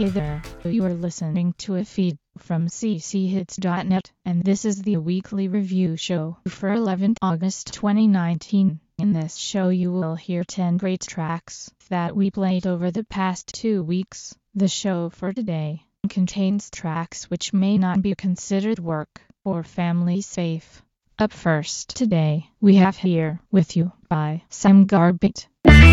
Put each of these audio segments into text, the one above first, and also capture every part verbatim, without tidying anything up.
Hey there, you are listening to a feed from c c hits dot net, and this is the weekly review show for eleventh August twenty nineteen. In this show you will hear ten great tracks that we played over the past two weeks. The show for today contains tracks which may not be considered work or family safe. Up first today, we have Here With You by Sam Garbett.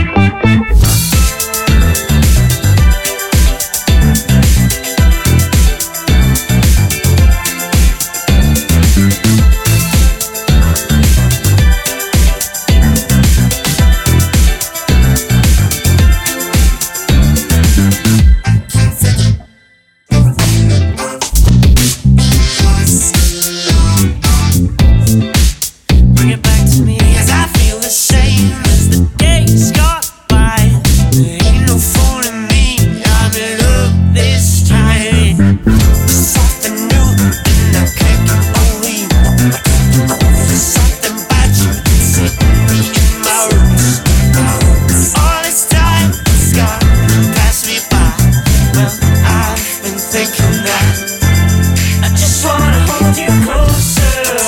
Bring it back to me as I feel the same as the days gone by. There ain't no fooling me, I'm in love this time. Something new and I can't get over you. There's something about you that's hitting me in my roots. All this time has gone past me by. Well, I've been thinking that I just wanna hold you closer.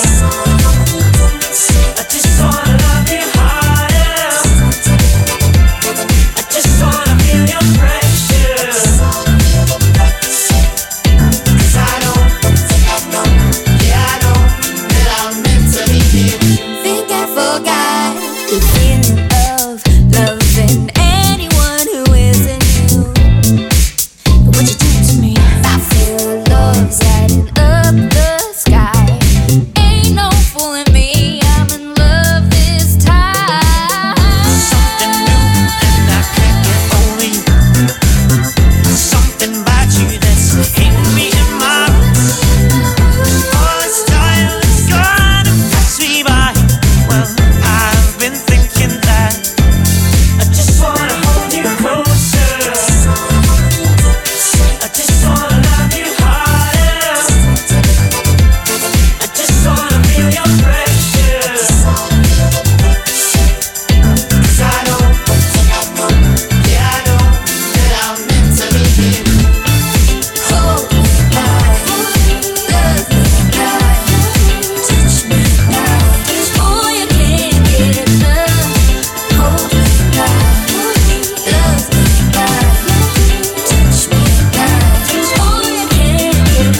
I just wanna love you harder. I just wanna feel your pressure. 'Cause I know, yeah I know that I'm meant to be here. Think I forgot the feeling of loving anyone who isn't you. What you do to me, I feel love's lighting up the sky. Ain't no fooling me, I'm in love this time. Something new and I can't get over you. Something about you that's hitting me in my roots. All this time is gonna pass me by. Well, I've been thinking that I just wanna hold you closer. I just wanna love you harder. I just wanna feel your pressure. 'Cause I know, yeah I know that I'm meant to be here. Hold me tight, love me right, touch me right. Boy, I can't get enough. Hold me tight, love me right, touch me right. Boy, I can't get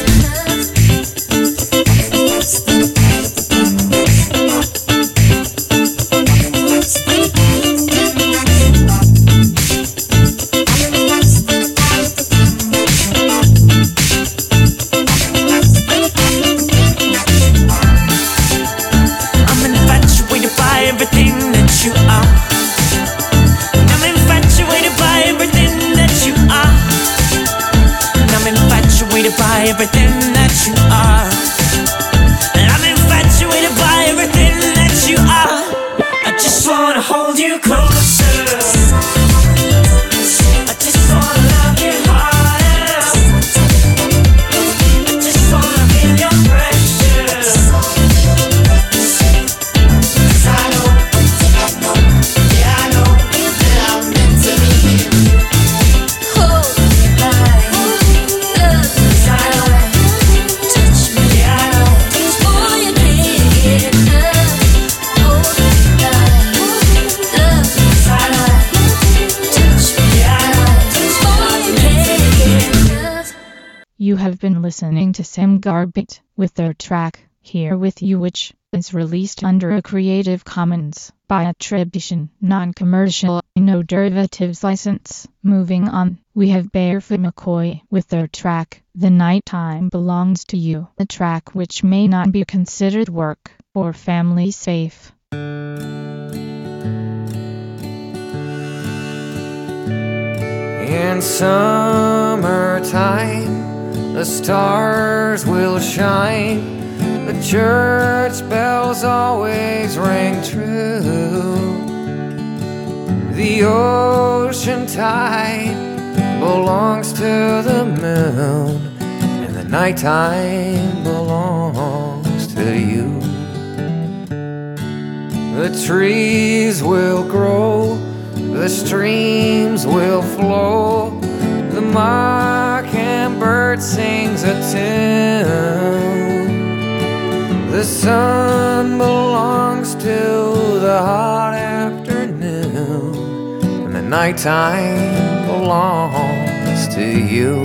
I'm infatuated by everything that you are. And I'm infatuated by everything that you are. And I'm infatuated by everything that you are. And I'm infatuated by everything that you are. I just wanna hold you closer. I just wanna love you harder. I just wanna feel your pressure. 'Cause I know, yeah I know that I'm meant to be here. hold me tight, love me right, touch me right. Boy, I can't get enough. Hold me tight, love me right, touch me right. Boy, I can't get enough. You have been listening to Sam Garbett with their track Here With You, which is released under a Creative Commons by attribution, non-commercial, no derivatives license. Moving on, we have Barefoot McCoy with their track The Nighttime Belongs to You, a track which may not be considered work or family safe. In summertime, the stars will shine. The church bells always ring true. The ocean tide belongs to the moon, and the nighttime belongs to you. The trees will grow, the streams will flow, the mockingbird sings a tune. The sun belongs to the hot afternoon, and the nighttime belongs to you.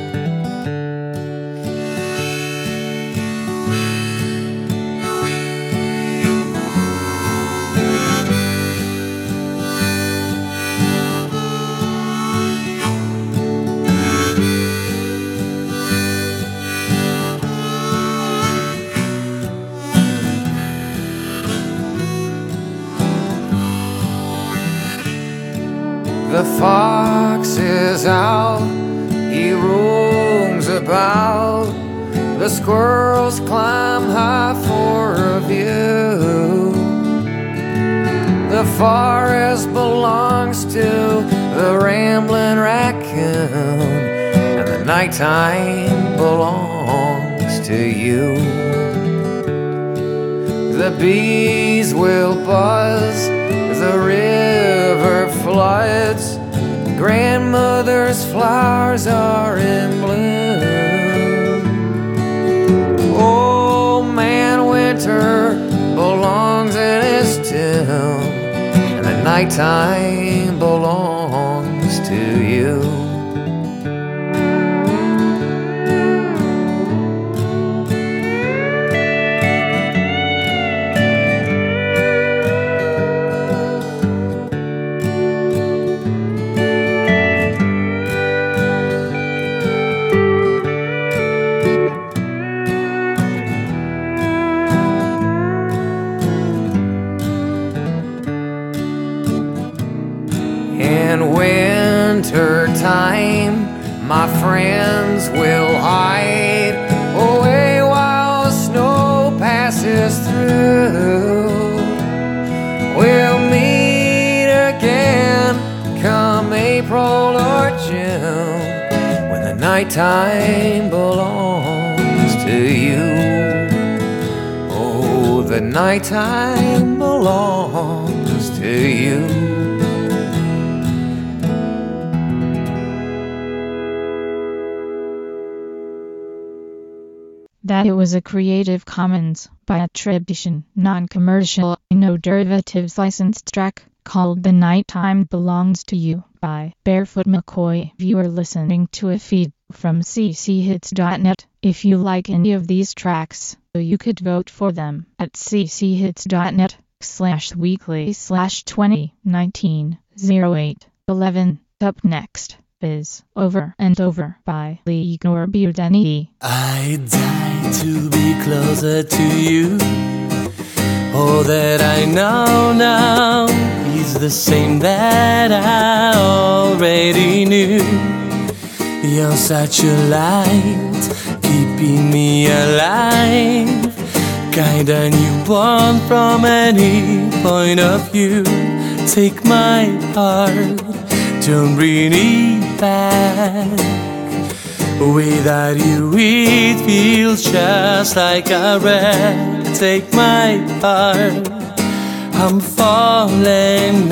The fox is out, he roams about. The squirrels climb high for a view. The forest belongs to the rambling raccoon, and the nighttime belongs to you. The bees will buzz, the river floods, grandmother's flowers are in bloom. Old man winter belongs in his tomb, and the nighttime belongs to you. In winter time, my friends will hide away while the snow passes through. We'll meet again come April or June, when the nighttime belongs to you. Oh, the nighttime belongs to you. That it was a Creative Commons by attribution, non-commercial, no derivatives licensed track called The Nighttime Belongs to You by Barefoot McCoy. You are listening to a feed from c c hits dot net. If you like any of these tracks, you could vote for them at cchits.net slash weekly slash 2019 08 11. Up next is Over and Over by Igor Budeni. I die to be closer to you. All that I know now is the same that I already knew. You're such a light, keeping me alive. Kinda newborn from any point of view. Take my heart, don't bring it back. Without you it feels just like a wreck. Take my heart, I'm falling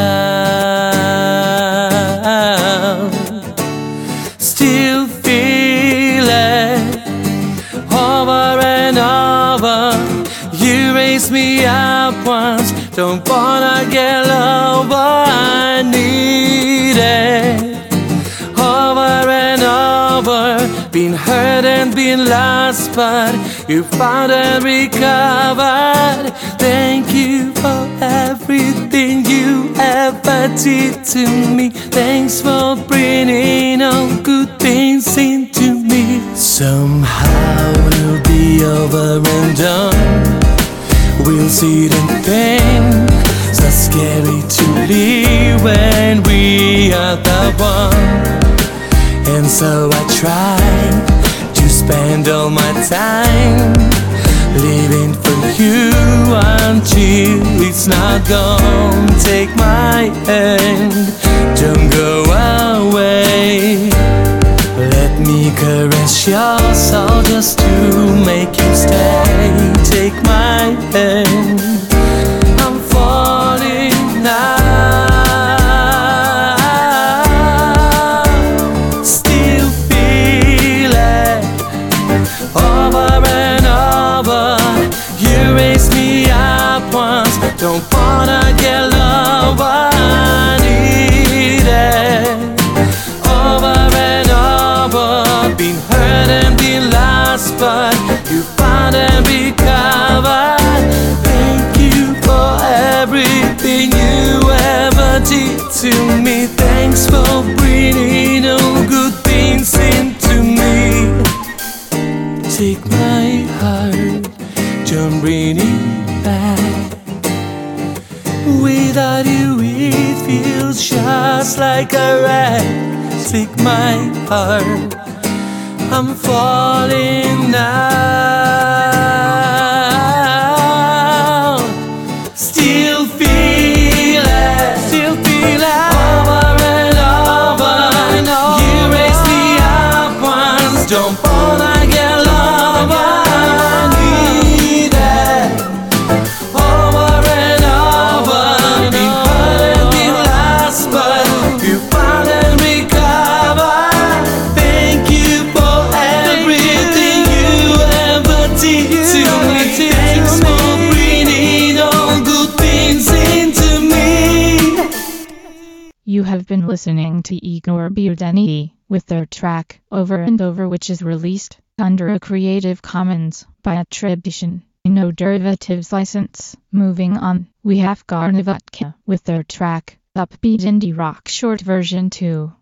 now. Still feel it over and over. You raise me up once, don't wanna get over. I need it over and over. Been hurt and been lost, but you found and recovered. Thank you for everything you ever did to me. Thanks for bringing all good things into me. Somehow it'll be over and done. We'll see the thing. So scary to leave when we are the one. And so I try to spend all my time living for you until it's not gone. Take my hand, don't go away. Let me caress your soul just to make you stay. Take my hand, I'm falling now. Don't wanna get love, I need it. Over and over, been hurt and been lost, but you found and recovered. Thank you for everything you ever did to me. Thanks for bringing all good things into me. Take my heart, don't bring it back. Without you it feels just like a wreck. Take my heart, I'm falling now. Still feel it, still feel it. Over and over, I know you raise me up once. Don't wanna get love, I need it. Over and over, been hurt and been lost, but you found and recovered. Thank you for everything you ever did to me. Thanks for bringing all good things into me. You have been listening to Igor Budeni with their track Over and Over, which is released under a Creative Commons by attribution, no derivatives license. Moving on, we have Garnivotka with their track Upbeat Indie Rock Short Version two.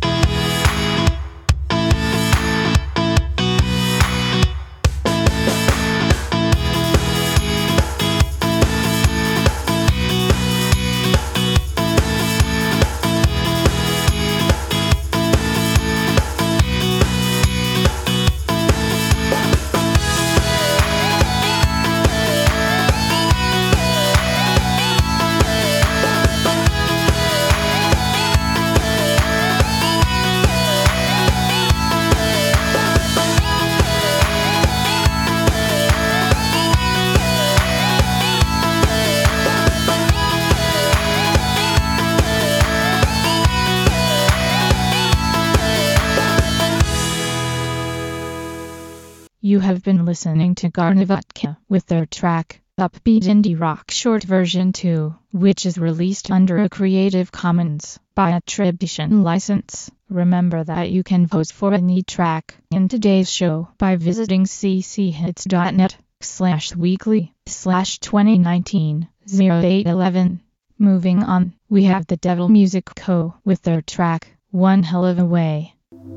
You have been listening to Garnivotka with their track Upbeat Indie Rock Short Version two, which is released under a Creative Commons by attribution license. Remember that you can vote for any track in today's show by visiting cchits.net slash weekly slash 2019 0811. Moving on, we have the Devil Music Co. with their track One Hell of a Way.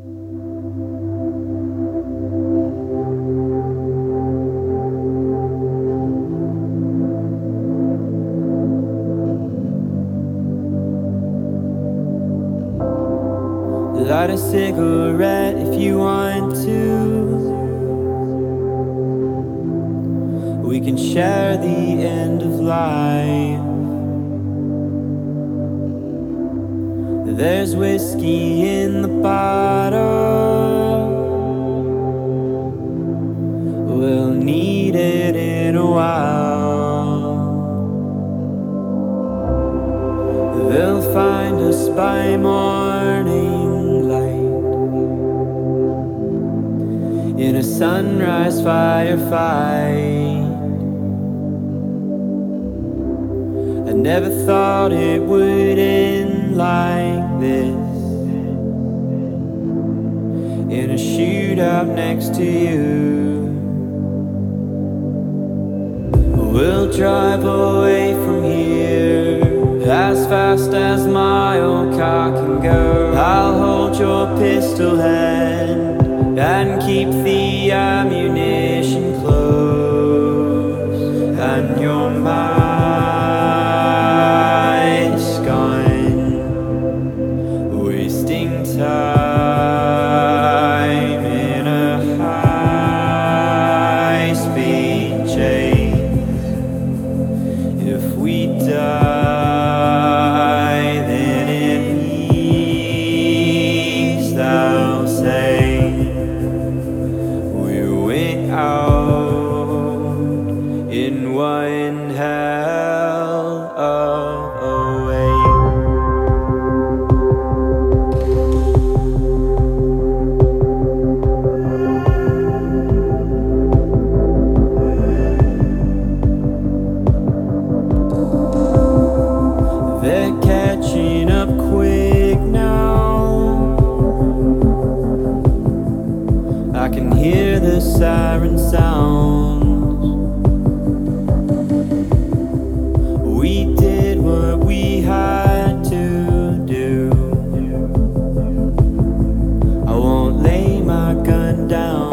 Light a cigarette if you want to. We can share the end of life. There's whiskey in the bottle. We'll need it in a while. They'll find us by morning in a sunrise firefight. I never thought it would end like this, in a shootout next to you. We'll drive away from here as fast as my old car can go. I'll hold your pistol hand and keep the ammunition close, and your mind's gone, wasting time in a high-speed chase. If we die, then it means thou say out in one hell of a way. can hear the siren sounds. We did what we had to do. I won't lay my gun down.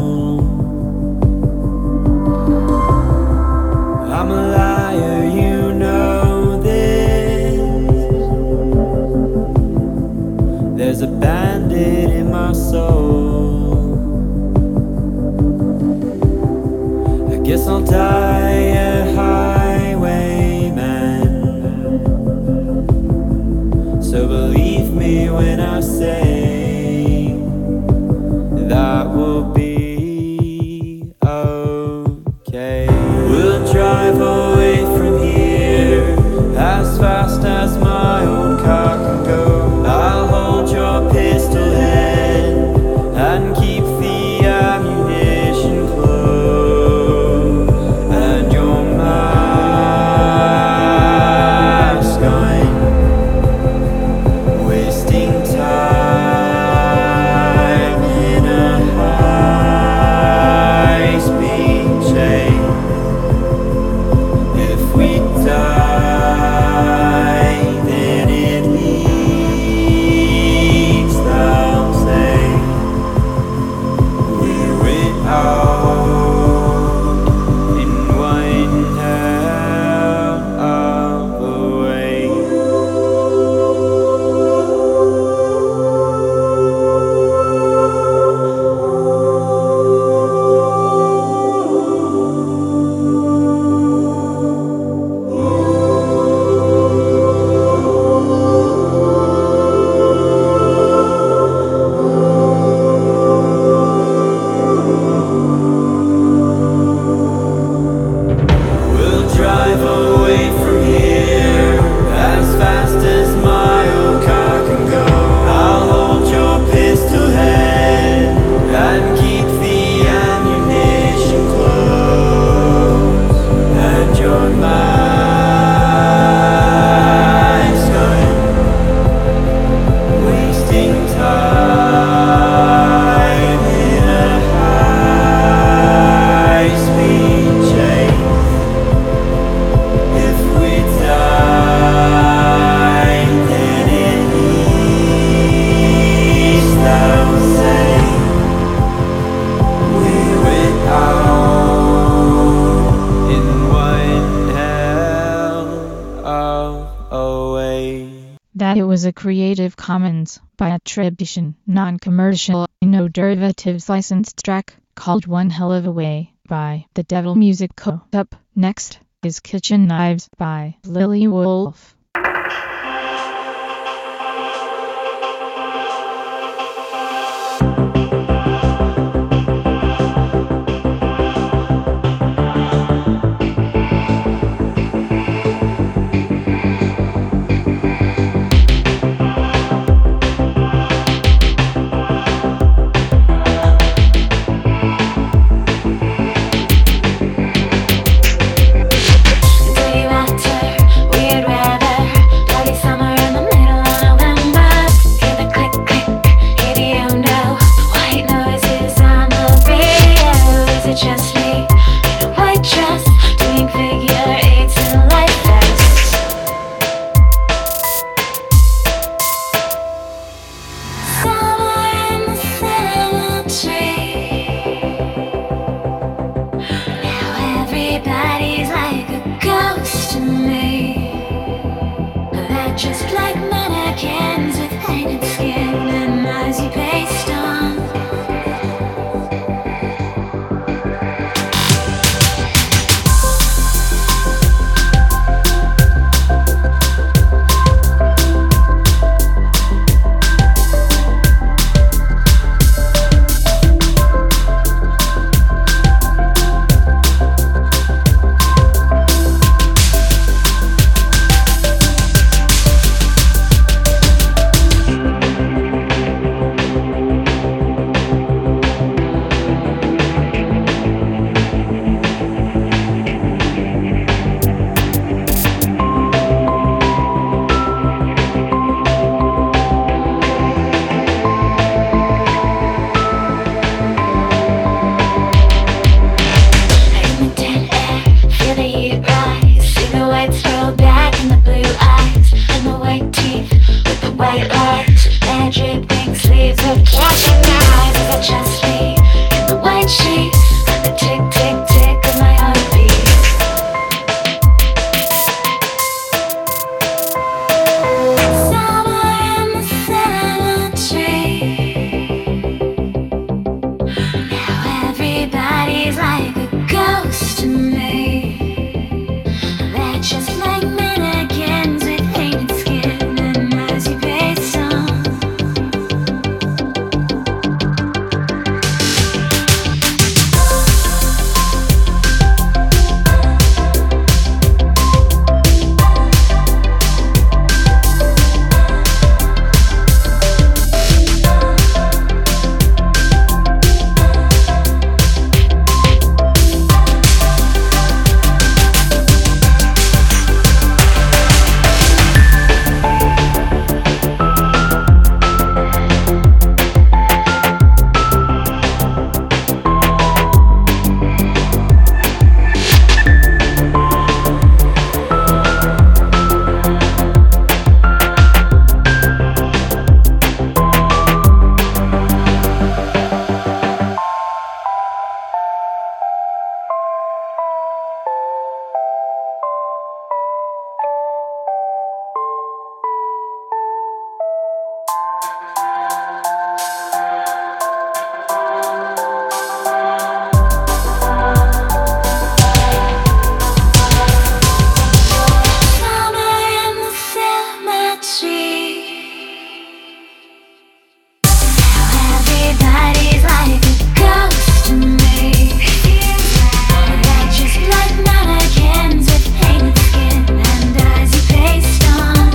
I'm a liar, you know this. There's a bandit in my soul. I guess I'll die a highwayman. So believe me when I say that will be okay. We'll drive away from here as fast as my old car can go. I'll hold your pistol hand and keep the ammunition close, and your mask on, wasting time in a high-speed chase. If we die, then it leads, they'll say. We went out in one hell of a way. We'll drive away from here as fast as my old car can go. I'll hold your pistol hand and keep the ammunition close, and your mask on, wasting time in a high-speed chase. If we die, then at least they'll say we went out in one hell of a way. That it was a Creative Commons by attribution, non-commercial, no derivatives licensed track called One Hell of a Way by The Devil Music Co. Up next is Kitchen Knives by Lily Wolf. Do you matter? We'd rather and the blue eyes and the white teeth with the white lights, magic pink sleeves of flashing eyes. Is it just me in the white sheets and the tick tick tick of my heartbeat? Summer in the cemetery. Now everybody's like a ghost to me. They're just like mannequins with painted skin and rosy face on. Summer in the cemetery. Now everybody's like a ghost to me. They're just like mannequins with painted skin and eyes you paste on.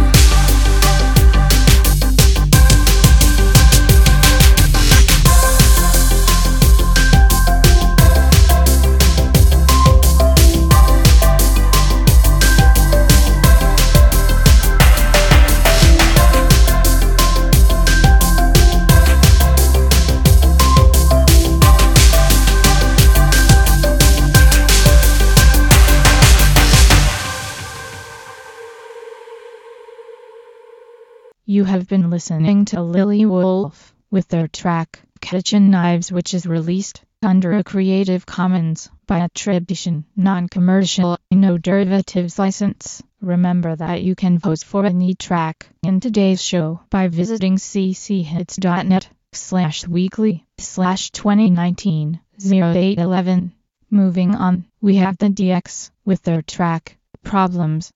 You have been listening to Lily Wolf with their track Kitchen Knives, which is released under a Creative Commons by attribution, non-commercial, no derivatives license. Remember that you can vote for any track in today's show by visiting cchits.net slash weekly slash 2019 0811. Moving on, we have the D X with their track Problems.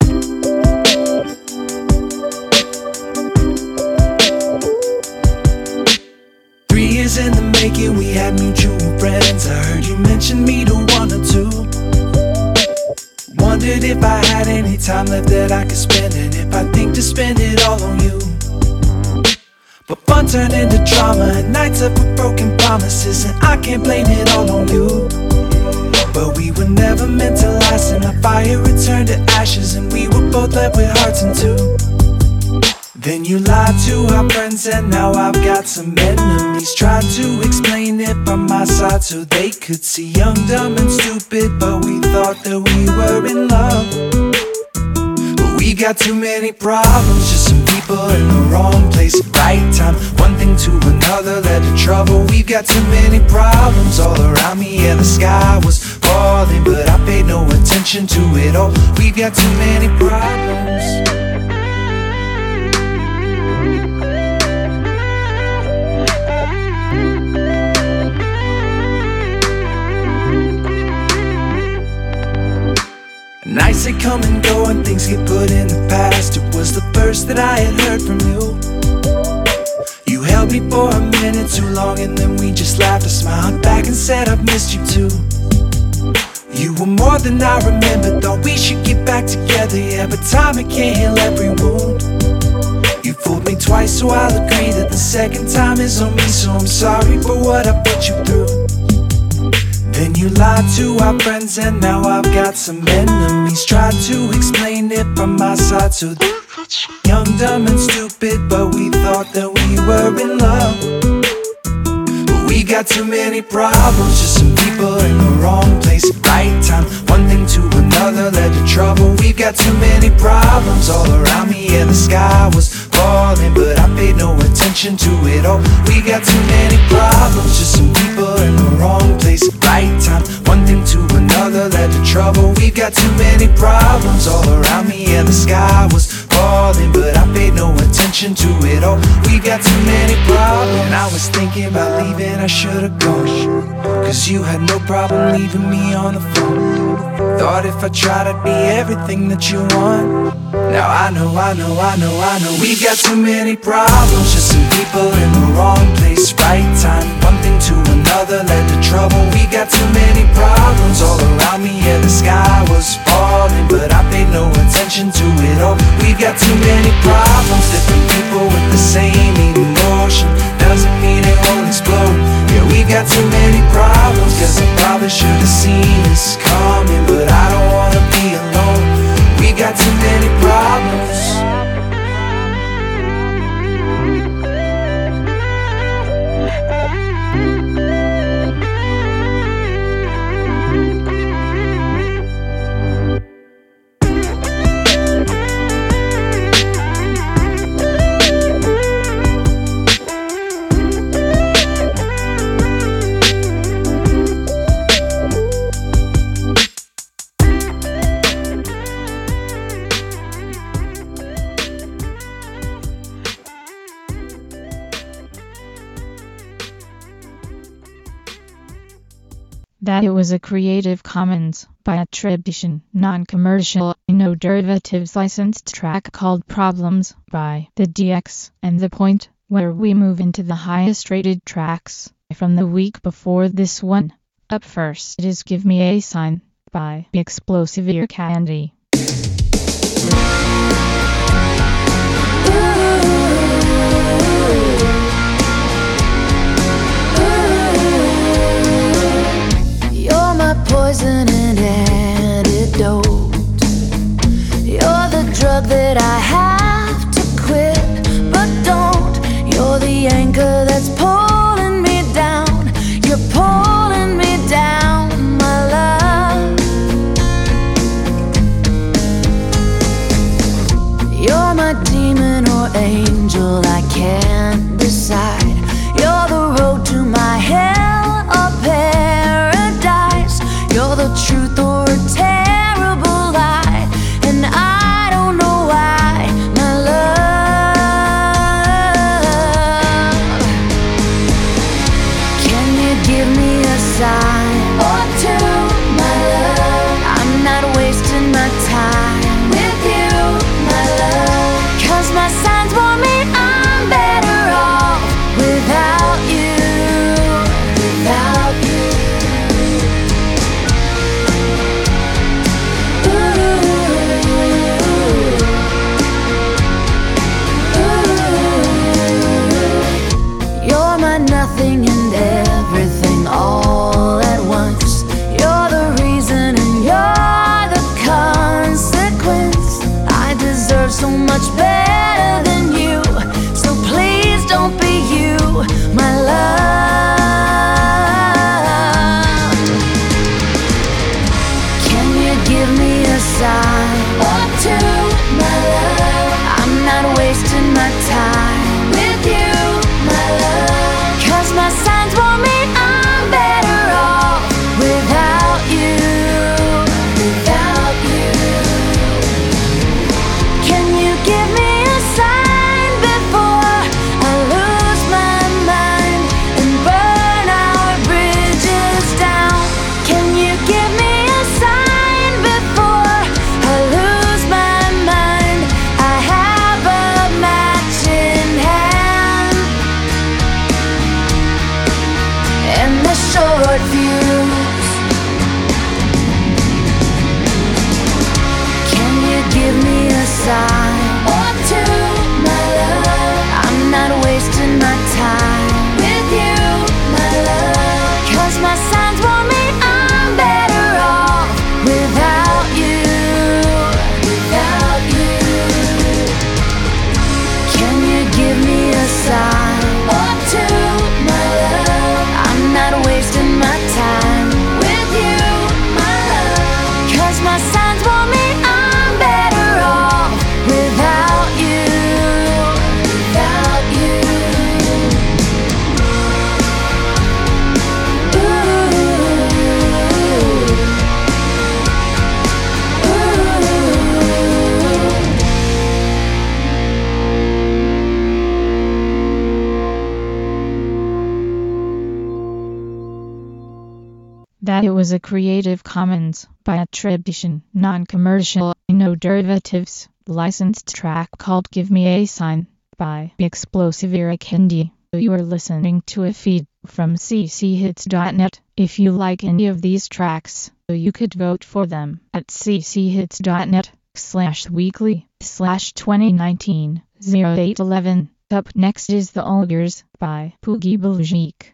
Three years in the making, we had mutual friends. I heard you mention me to one or two. Wondered if I had any time left that I could spend, and if I think to spend it all on you. But fun turned into drama, and nights up with broken promises, and I can't blame it all on you. But we were never meant to last, and our fire returned to ashes, and we were both left with hearts in two. Then you lied to our friends, and now I've got some enemies. Tried to explain it from my side so they could see young, dumb, and stupid, but we thought that we were in love. But we got too many problems, just some people in the wrong place at right time. One thing to another led to trouble. We've got too many problems all around me, and the sky was falling, but I paid no attention to it all. We've got too many problems. Nights that come and go and things get put in the past. It was the first that I had heard from you. You held me for a minute too long, and then we just laughed. I smiled back and said I've missed you too. You were more than I remembered. Thought we should get back together, yeah, but time it can't heal every wound. You fooled me twice, so I'll agree that the second time is on me. So I'm sorry for what I put you through. Then you lied to our friends, and now I've got some enemies. Tried to explain it from my side so they could see young, dumb, and stupid, but we thought that we were in love. But we got too many problems, just some people in the wrong place at right time. One thing to another led to trouble. We've got too many problems all around me, and the sky was falling, but I paid no attention to it all. We got too many problems, just some people in the wrong place at right time. One thing to another led to trouble. We've got too many problems all around me, and the sky was falling, but I paid no attention to it all. We got too many problems. And I was thinking about leaving, I should've gone, cause you had no problem leaving me on the phone. Thought if I tried I'd be everything that you want. Now I know, I know, I know, I know. We've got too many problems, just some people in the wrong place, right time. One thing to another led to trouble. We got too many problems all around me, and the sky was falling, but I paid no attention to it all. We've got too many problems, different people with the same emotion. Doesn't mean it won't explode. Yeah, we've got too many problems, cause I probably should've seen this coming, but I don't wanna be alone. We got too many problems. That it was a Creative Commons by attribution, non-commercial, no derivatives licensed track called Problems by The D X, and The Point, where we move into the highest rated tracks from the week before this one. Up first is Give Me a Sign by Explosive Ear Candy. Poison and antidote. You're the drug that I have to quit, but don't. You're the anchor that's pulling me down. You're pulling me down, my love. You're my demon or angel, I can't decide. You're the road to my hell or paradise. You're the truth or a terrible lie, and I don't know why, my love. Can you give me a sign or two, my love? I'm not wasting my time with you, my love. Cause my signs warn me I'm better off without you, without you. Nothing and everything all at once. You're the reason and you're the consequence. I deserve so much better than you, so please don't be you, my love. Can you give me a sign or two, my love? I'm not wasting my time with you, my love. Cause my signs warn me I'm better off without you, without you. Can you give me a That it was a Creative Commons by attribution, non-commercial, no derivatives, licensed track called Give Me a Sign by Explosive Eric Indy. You are listening to a feed from c c hits dot net. If you like any of these tracks, you could vote for them at c c hits dot net slash weekly slash twenty nineteen oh eight eleven. Up next is The Olgers by Poogie Belgique.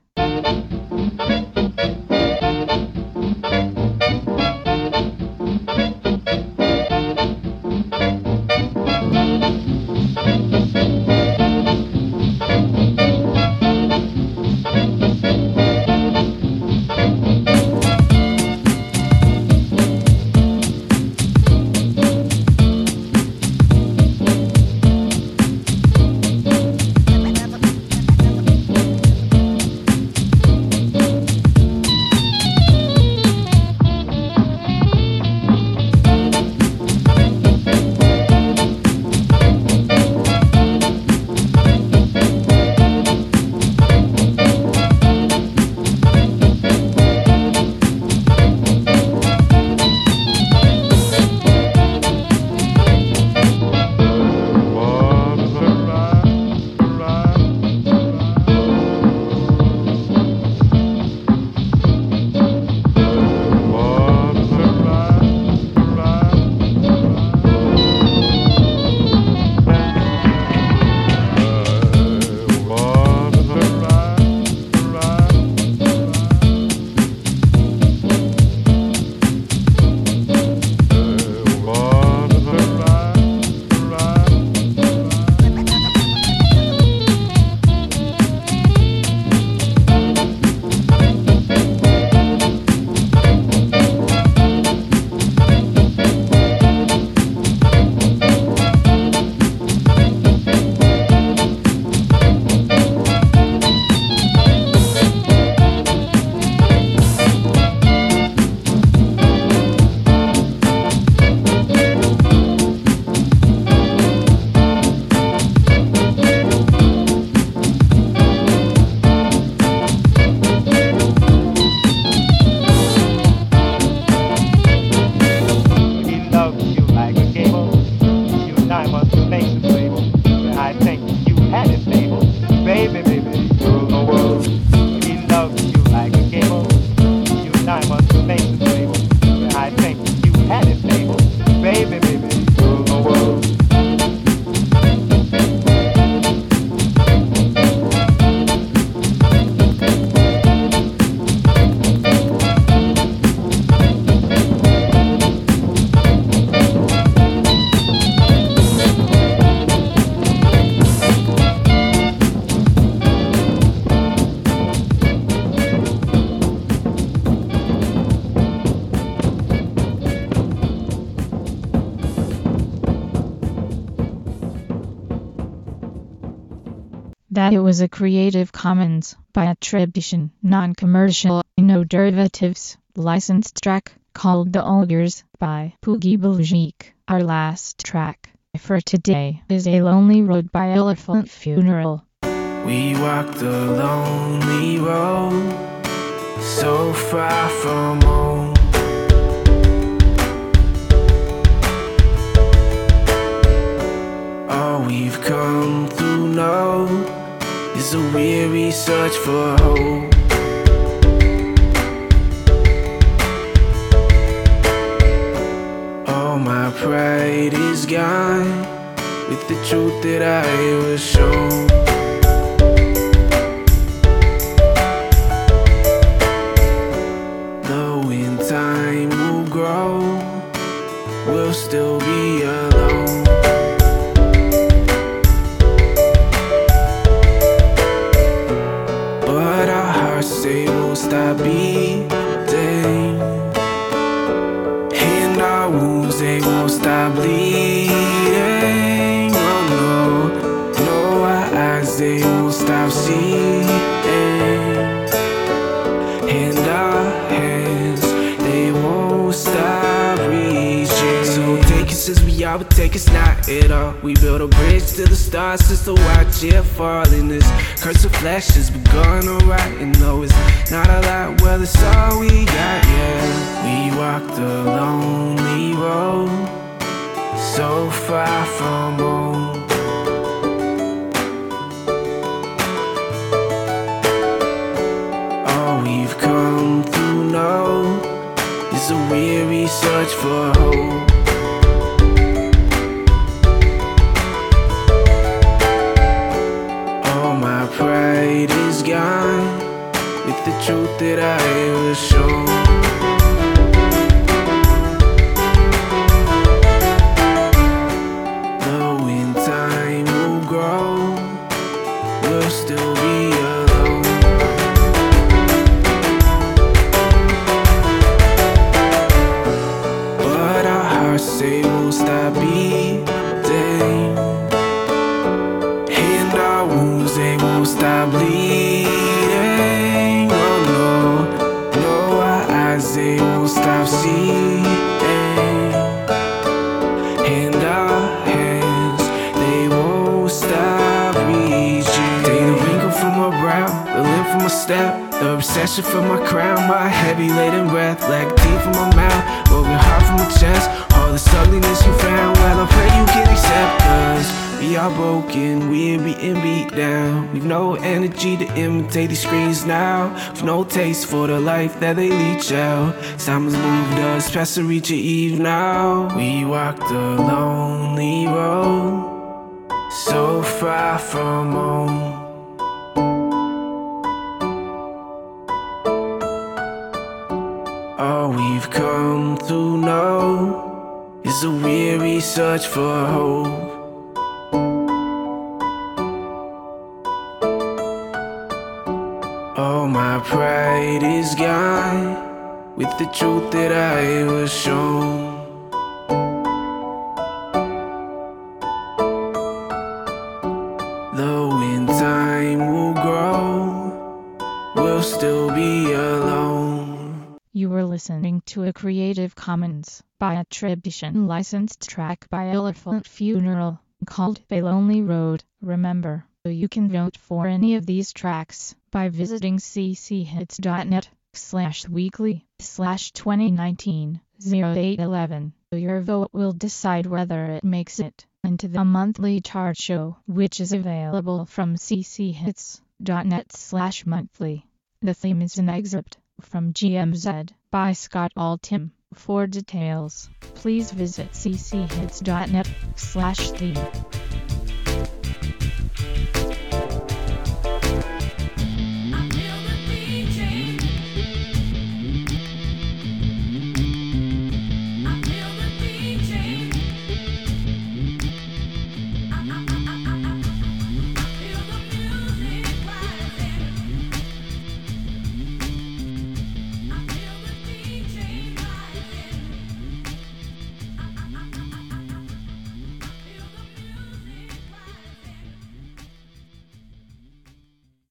That it was a Creative Commons by attribution, non-commercial, no derivatives, licensed track called The Olgers by Poogie Belgique. Our last track for today is A Lonely Road by Elephant Funeral. We walked the lonely road, so far from home. All we've come to know is a weary search for hope. All my pride is gone with the truth that I was shown. Though in time will grow, we'll still be alone. But our hearts say won't stop beating, and our wounds they won't stop bleeding. Oh no, no, our eyes they won't stop seeing, and our hands they won't stop reaching. So take us as we are, but take us not. it all. We built a bridge to the stars just to watch it fall. In this curse of flashes, but going alright. And though it's not a lot, well, it's all we got, yeah. We walked a lonely road, so far from home. All we've come to know is a weary search for hope. All my pride is gone with the truth that I was shown. Though in time will grow, we'll still be alone. But our hearts say we'll stop beating, and our wounds, they won't stop bleeding. Oh no, no, our eyes, they won't stop seeing, and our hands, they won't stop reaching. Take the wrinkle from my brow, the limp from my step, the obsession from my crown, my heavy laden breath, like deep from my mouth, broken heart from my chest. All this ugliness you found, well, I pray you can accept us. We are broken, weary and beat down. We've no energy to imitate these screens now. We've no taste for the life that they leech out. Time has moved us past the reach of eve now. We walked a lonely road, so far from home. All we've come to know is a weary search for hope. All my pride is gone with the truth that I was shown. Though in time will grow, we'll still be alone. You were listening to a Creative Commons by attribution licensed track by Elephant Funeral called A Lonely Road. Remember, you can vote for any of these tracks by visiting cchits.net slash weekly slash 2019 0811. Your vote will decide whether it makes it into the monthly chart show, which is available from cchits.net slash monthly. The theme is an excerpt from G M Z by Scott Altham. For details, please visit cchits.net slash theme.